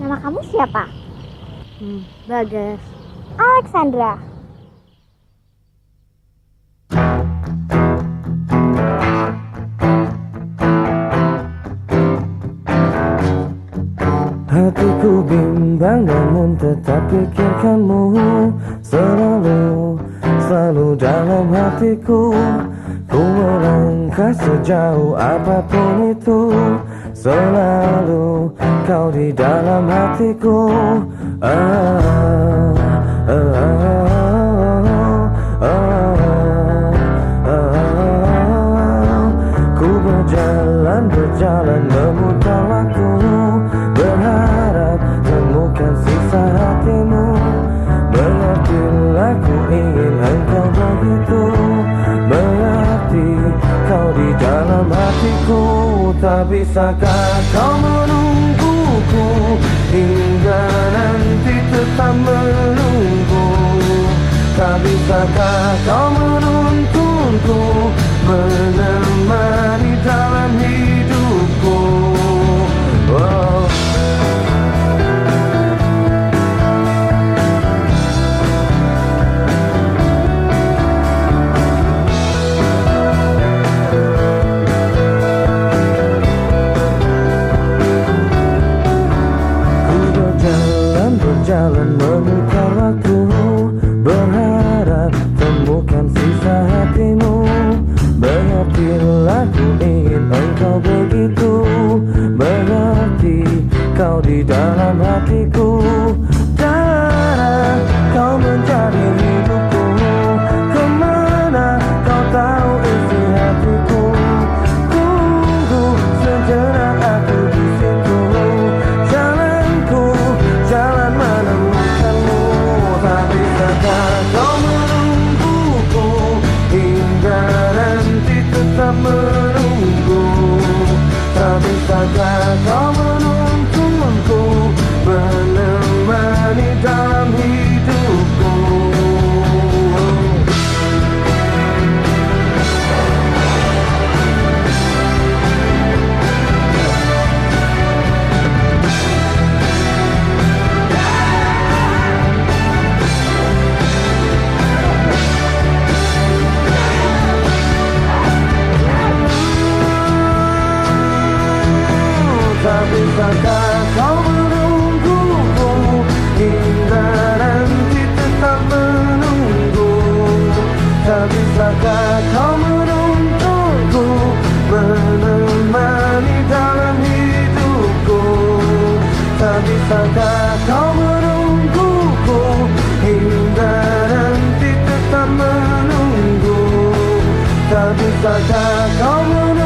Nama kamu siapa? Bagas. Alexandra. Hatiku bimbang namun tetap pikirkanmu selalu dalam hatiku. Ku melangkah sejauh apapun itu, selalu kau di dalam hatiku. Ku berjalan memutar waktu, berharap temukan sisa hatimu. Mengertilah ku ingin engkau begitu, mengerti kau di dalam hatiku. Tak bisakah kau menungguku hingga nanti tetap menunggu? Tak bisakah kau menuntunku menemani dalam hidupku? Oh. Berjalan memutar waktu, berharap temukan sisa hatimu. Mengertilah ku ingin engkau begitu, mengerti kau di dalam hatiku. Dan kau menjadi hidupku, kemana kau tahu isi hatiku. Tunggu sejenak aku di situ, jalan menemukanmu. Tak bisakah kau menungguku hingga nanti tetap menunggu? Tak bisakah kau menuntunku menemani dalam hidupku? Tak bisakah kau menungguku hingga nanti tetap menunggu? Tak bisakah kau menuntunku menemani dalam hidupku? Tak bisakah kau menungguku hingga nanti tetap menunggu? Tak bisakah kau menungguku